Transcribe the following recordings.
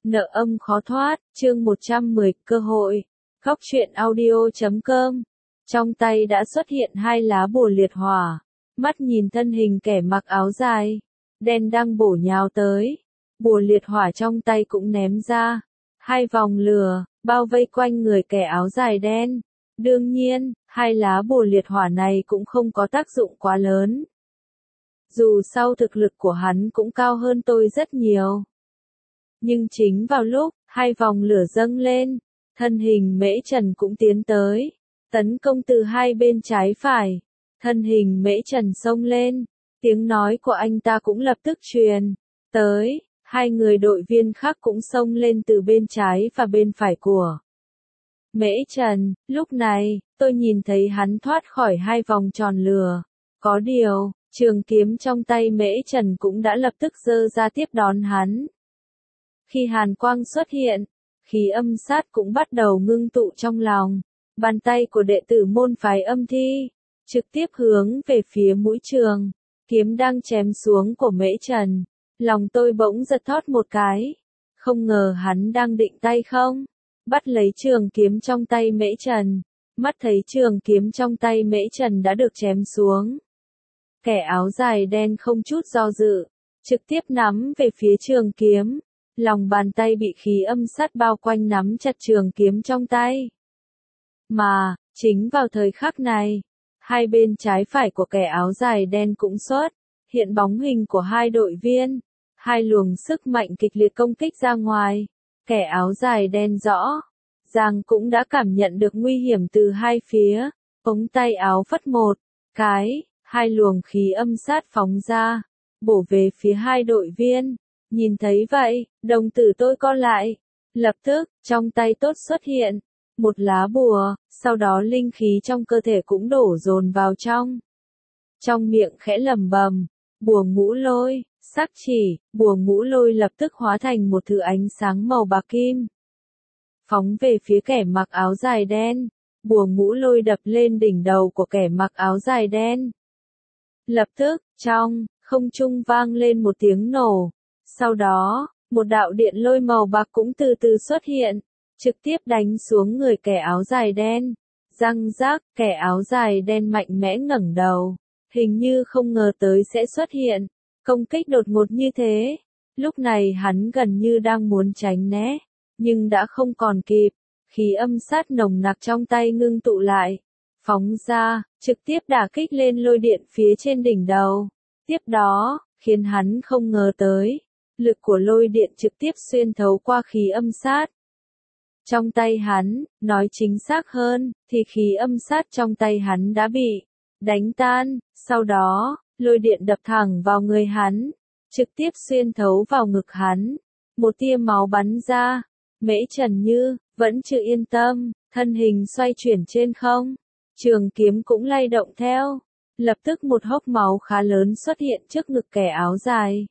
Nợ âm khó thoát, chương 110, cơ hội. Góc truyện audio.com. Trong tay đã xuất hiện hai lá bùa liệt hỏa. Mắt nhìn thân hình kẻ mặc áo dài đen đang bổ nhào tới. Bùa liệt hỏa trong tay cũng ném ra. Hai vòng lửa, bao vây quanh người kẻ áo dài đen. Đương nhiên, hai lá bùa liệt hỏa này cũng không có tác dụng quá lớn. Dù sao thực lực của hắn cũng cao hơn tôi rất nhiều. Nhưng chính vào lúc hai vòng lửa dâng lên, thân hình Mễ Trần cũng tiến tới, tấn công từ hai bên trái phải. Thân hình Mễ Trần xông lên, tiếng nói của anh ta cũng lập tức truyền tới, hai người đội viên khác cũng xông lên từ bên trái và bên phải của Mễ Trần. Lúc này, tôi nhìn thấy hắn thoát khỏi hai vòng tròn lửa. Có điều, trường kiếm trong tay Mễ Trần cũng đã lập tức giơ ra tiếp đón hắn. Khi hàn quang xuất hiện, khí âm sát cũng bắt đầu ngưng tụ trong lòng. Bàn tay của đệ tử môn phái Âm Thi trực tiếp hướng về phía mũi trường kiếm đang chém xuống của Mễ Trần. Lòng tôi bỗng giật thót một cái. Không ngờ hắn đang định tay không bắt lấy trường kiếm trong tay Mễ Trần. Mắt thấy trường kiếm trong tay Mễ Trần đã được chém xuống, kẻ áo dài đen không chút do dự, trực tiếp nắm về phía trường kiếm. Lòng bàn tay bị khí âm sát bao quanh nắm chặt trường kiếm trong tay. Mà, chính vào thời khắc này, hai bên trái phải của kẻ áo dài đen cũng xuất hiện bóng hình của hai đội viên. Hai luồng sức mạnh kịch liệt công kích ra ngoài. Kẻ áo dài đen rõ ràng cũng đã cảm nhận được nguy hiểm từ hai phía. Ống tay áo phất một cái, hai luồng khí âm sát phóng ra, bổ về phía hai đội viên. Nhìn thấy vậy, đồng tử tôi co lại. Lập tức, trong tay tốt xuất hiện một lá bùa, sau đó linh khí trong cơ thể cũng đổ dồn vào trong. Trong miệng khẽ lẩm bẩm, bùa ngũ lôi, sắc chỉ, bùa ngũ lôi lập tức hóa thành một thứ ánh sáng màu bạc kim. Phóng về phía kẻ mặc áo dài đen, bùa ngũ lôi đập lên đỉnh đầu của kẻ mặc áo dài đen. Lập tức, trong không trung vang lên một tiếng nổ. Sau đó, một đạo điện lôi màu bạc cũng từ từ xuất hiện, trực tiếp đánh xuống người kẻ áo dài đen. Răng rác, kẻ áo dài đen mạnh mẽ ngẩng đầu, hình như không ngờ tới sẽ xuất hiện công kích đột ngột như thế. Lúc này hắn gần như đang muốn tránh né, nhưng đã không còn kịp. Khí âm sát nồng nặc trong tay ngưng tụ lại, phóng ra, trực tiếp đả kích lên lôi điện phía trên đỉnh đầu. Tiếp đó, khiến hắn không ngờ tới, lực của lôi điện trực tiếp xuyên thấu qua khí âm sát. Trong tay hắn, nói chính xác hơn, thì khí âm sát trong tay hắn đã bị đánh tan. Sau đó, lôi điện đập thẳng vào người hắn, trực tiếp xuyên thấu vào ngực hắn. Một tia máu bắn ra. Mễ Trần như vẫn chưa yên tâm, thân hình xoay chuyển trên không, trường kiếm cũng lay động theo. Lập tức một hốc máu khá lớn xuất hiện trước ngực kẻ áo dài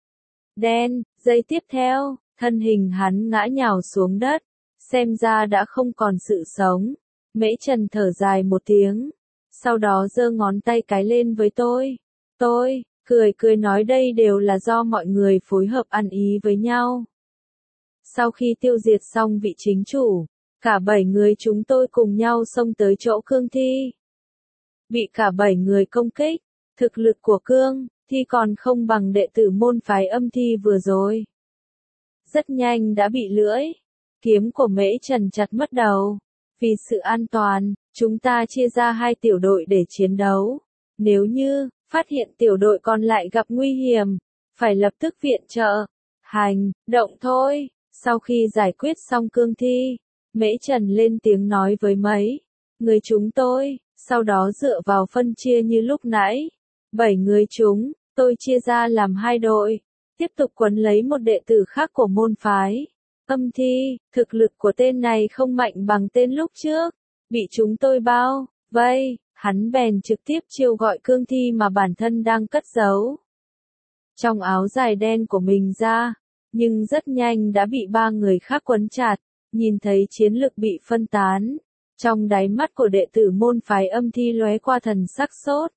đen. Giây tiếp theo, thân hình hắn ngã nhào xuống đất, xem ra đã không còn sự sống. Mễ Trần thở dài một tiếng, sau đó giơ ngón tay cái lên với tôi. Tôi cười nói đây đều là do mọi người phối hợp ăn ý với nhau. Sau khi tiêu diệt xong vị chính chủ, cả 7 người chúng tôi cùng nhau xông tới chỗ Cương Thi. Bị cả 7 người công kích, thực lực của Cương Thi còn không bằng đệ tử môn phái Âm Thi vừa rồi. Rất nhanh đã bị lưỡi kiếm của Mễ Trần chặt mất đầu. Vì sự an toàn, chúng ta chia ra hai tiểu đội để chiến đấu. Nếu như phát hiện tiểu đội còn lại gặp nguy hiểm, phải lập tức viện trợ. Hành động thôi. Sau khi giải quyết xong Cương Thi, Mễ Trần lên tiếng nói với mấy người chúng tôi, sau đó dựa vào phân chia như lúc nãy. 7 người chúng tôi chia ra làm hai đội, tiếp tục quấn lấy một đệ tử khác của môn phái Âm Thi. Thực lực của tên này không mạnh bằng tên lúc trước, bị chúng tôi bao vây, hắn bèn trực tiếp chiêu gọi Cương Thi mà bản thân đang cất giấu trong áo dài đen của mình ra. Nhưng rất nhanh đã bị 3 người khác quấn chặt. Nhìn thấy chiến lực bị phân tán, trong đáy mắt của đệ tử môn phái Âm Thi lóe qua thần sắc sốt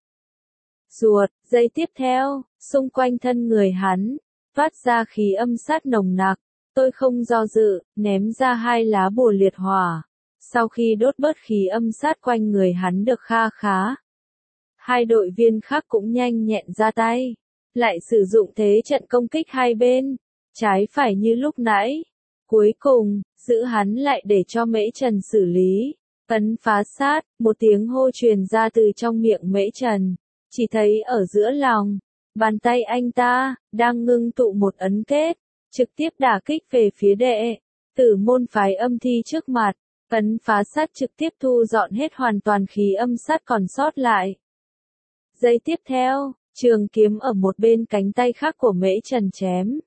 ruột. Giây tiếp theo, xung quanh thân người hắn phát ra khí âm sát nồng nặc. Tôi không do dự, ném ra 2 lá bùa liệt hỏa. Sau khi đốt bớt khí âm sát quanh người hắn được kha khá, 2 đội viên khác cũng nhanh nhẹn ra tay, lại sử dụng thế trận công kích hai bên, trái phải như lúc nãy. Cuối cùng, giữ hắn lại để cho Mễ Trần xử lý. Ấn phá sát, một tiếng hô truyền ra từ trong miệng Mễ Trần. Chỉ thấy ở giữa lòng, bàn tay anh ta, đang ngưng tụ một ấn kết, trực tiếp đả kích về phía đệ tử môn phái âm thi trước mặt. Ấn phá sát trực tiếp thu dọn hết hoàn toàn khí âm sát còn sót lại. Giây tiếp theo, trường kiếm ở một bên cánh tay khác của Mễ Trần chém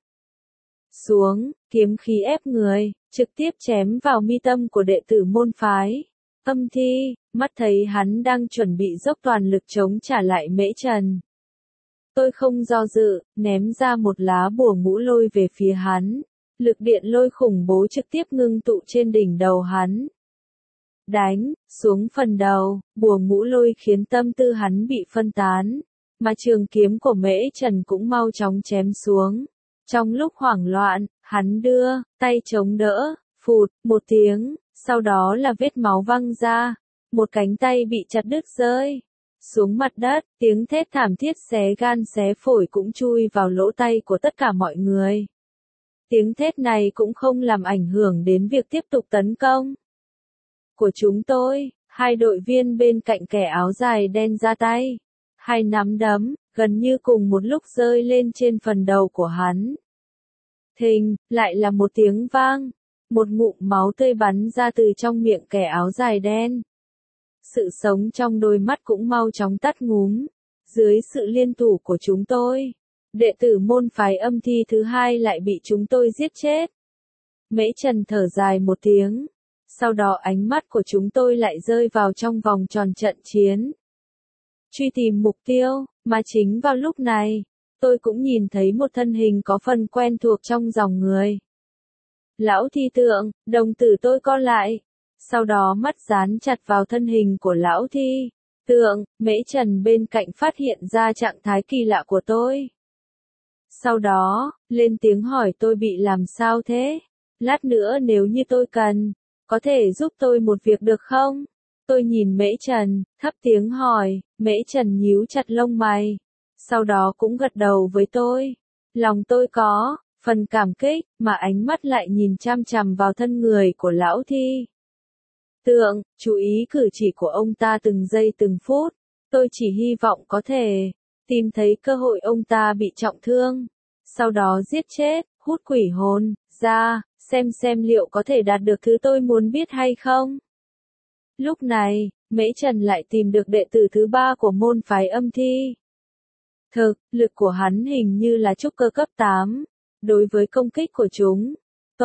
xuống, kiếm khí ép người, trực tiếp chém vào mi tâm của đệ tử môn phái âm thi. Mắt thấy hắn đang chuẩn bị dốc toàn lực chống trả lại Mễ Trần, tôi không do dự, ném ra một lá bùa ngũ lôi về phía hắn. Lực điện lôi khủng bố trực tiếp ngưng tụ trên đỉnh đầu hắn. Đánh xuống phần đầu, bùa ngũ lôi khiến tâm tư hắn bị phân tán, mà trường kiếm của Mễ Trần cũng mau chóng chém xuống. Trong lúc hoảng loạn, hắn đưa tay chống đỡ, phụt một tiếng, sau đó là vết máu văng ra, một cánh tay bị chặt đứt rơi xuống mặt đất, tiếng thét thảm thiết xé gan xé phổi cũng chui vào lỗ tai của tất cả mọi người. Tiếng thét này cũng không làm ảnh hưởng đến việc tiếp tục tấn công của chúng tôi. 2 đội viên bên cạnh kẻ áo dài đen ra tay, 2 nắm đấm, gần như cùng một lúc rơi lên trên phần đầu của hắn. Thình, lại là một tiếng vang, một ngụm máu tươi bắn ra từ trong miệng kẻ áo dài đen. Sự sống trong đôi mắt cũng mau chóng tắt ngúm. Dưới sự liên thủ của chúng tôi, đệ tử môn phái âm thi thứ 2 lại bị chúng tôi giết chết. Mễ Trần thở dài một tiếng. Sau đó ánh mắt của chúng tôi lại rơi vào trong vòng tròn trận chiến, truy tìm mục tiêu, mà chính vào lúc này, tôi cũng nhìn thấy một thân hình có phần quen thuộc trong dòng người. Lão thi tượng, đồng tử tôi co lại, sau đó mắt dán chặt vào thân hình của lão thi tượng. Mễ Trần bên cạnh phát hiện ra trạng thái kỳ lạ của tôi. Sau đó, lên tiếng hỏi tôi bị làm sao thế? Lát nữa nếu như tôi cần, có thể giúp tôi một việc được không? Tôi nhìn Mễ Trần, thấp tiếng hỏi. Mễ Trần nhíu chặt lông mày, sau đó cũng gật đầu với tôi. Lòng tôi có phần cảm kích, mà ánh mắt lại nhìn chăm chằm vào thân người của lão thi tượng, chú ý cử chỉ của ông ta từng giây từng phút. Tôi chỉ hy vọng có thể tìm thấy cơ hội ông ta bị trọng thương, sau đó giết chết, hút quỷ hồn ra, xem liệu có thể đạt được thứ tôi muốn biết hay không. Lúc này, Mễ Trần lại tìm được đệ tử thứ 3 của môn phái âm thi. Thực lực của hắn hình như là trúc cơ cấp 8. Đối với công kích của chúng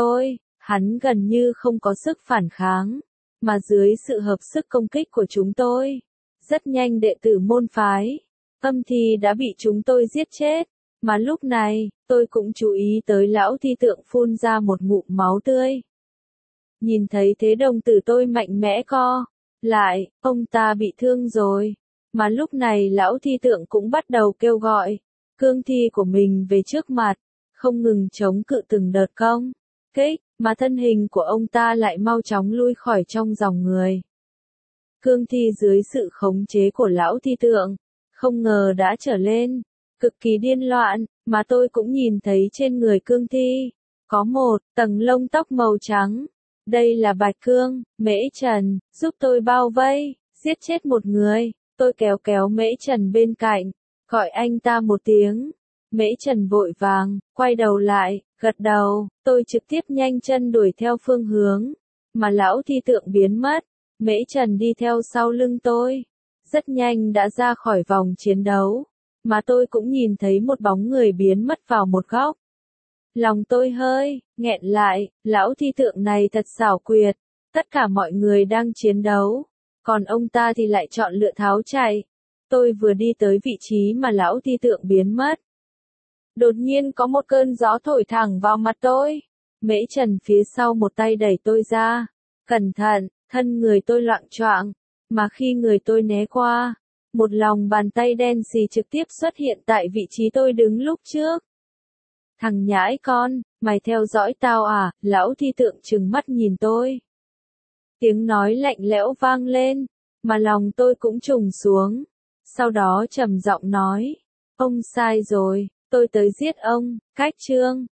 hắn gần như không có sức phản kháng, mà dưới sự hợp sức công kích của chúng tôi, rất nhanh đệ tử môn phái âm thi đã bị chúng tôi giết chết. Mà lúc này, tôi cũng chú ý tới lão thi tượng phun ra một ngụm máu tươi. Nhìn thấy thế đồng tử tôi mạnh mẽ co lại, ông ta bị thương rồi. Mà lúc này lão thi tượng cũng bắt đầu kêu gọi cương thi của mình về trước mặt, không ngừng chống cự từng đợt công kích, mà thân hình của ông ta lại mau chóng lui khỏi trong dòng người. Cương thi dưới sự khống chế của lão thi tượng, không ngờ đã trở lên cực kỳ điên loạn, mà tôi cũng nhìn thấy trên người cương thi có một tầng lông tóc màu trắng. Đây là bạch cương. Mễ Trần, giúp tôi bao vây, giết chết một người. Tôi kéo Mễ Trần bên cạnh, gọi anh ta một tiếng. Mễ Trần vội vàng quay đầu lại, gật đầu. Tôi trực tiếp nhanh chân đuổi theo phương hướng mà lão thi tượng biến mất. Mễ Trần đi theo sau lưng tôi, rất nhanh đã ra khỏi vòng chiến đấu, mà tôi cũng nhìn thấy một bóng người biến mất vào một góc. Lòng tôi hơi nghẹn lại, lão thi tượng này thật xảo quyệt. Tất cả mọi người đang chiến đấu, còn ông ta thì lại chọn lựa tháo chạy. Tôi vừa đi tới vị trí mà lão thi tượng biến mất, đột nhiên có một cơn gió thổi thẳng vào mặt tôi. Mễ Trần phía sau một tay đẩy tôi ra. Cẩn thận, thân người tôi loạng choạng, mà khi người tôi né qua, một lòng bàn tay đen xì trực tiếp xuất hiện tại vị trí tôi đứng lúc trước. Thằng nhãi con, Mày theo dõi tao à? Lão thi tượng trừng mắt nhìn tôi. Tiếng nói lạnh lẽo vang lên, mà lòng tôi cũng trùng xuống. Sau đó trầm giọng nói, ông sai rồi, tôi tới giết ông. Cách chương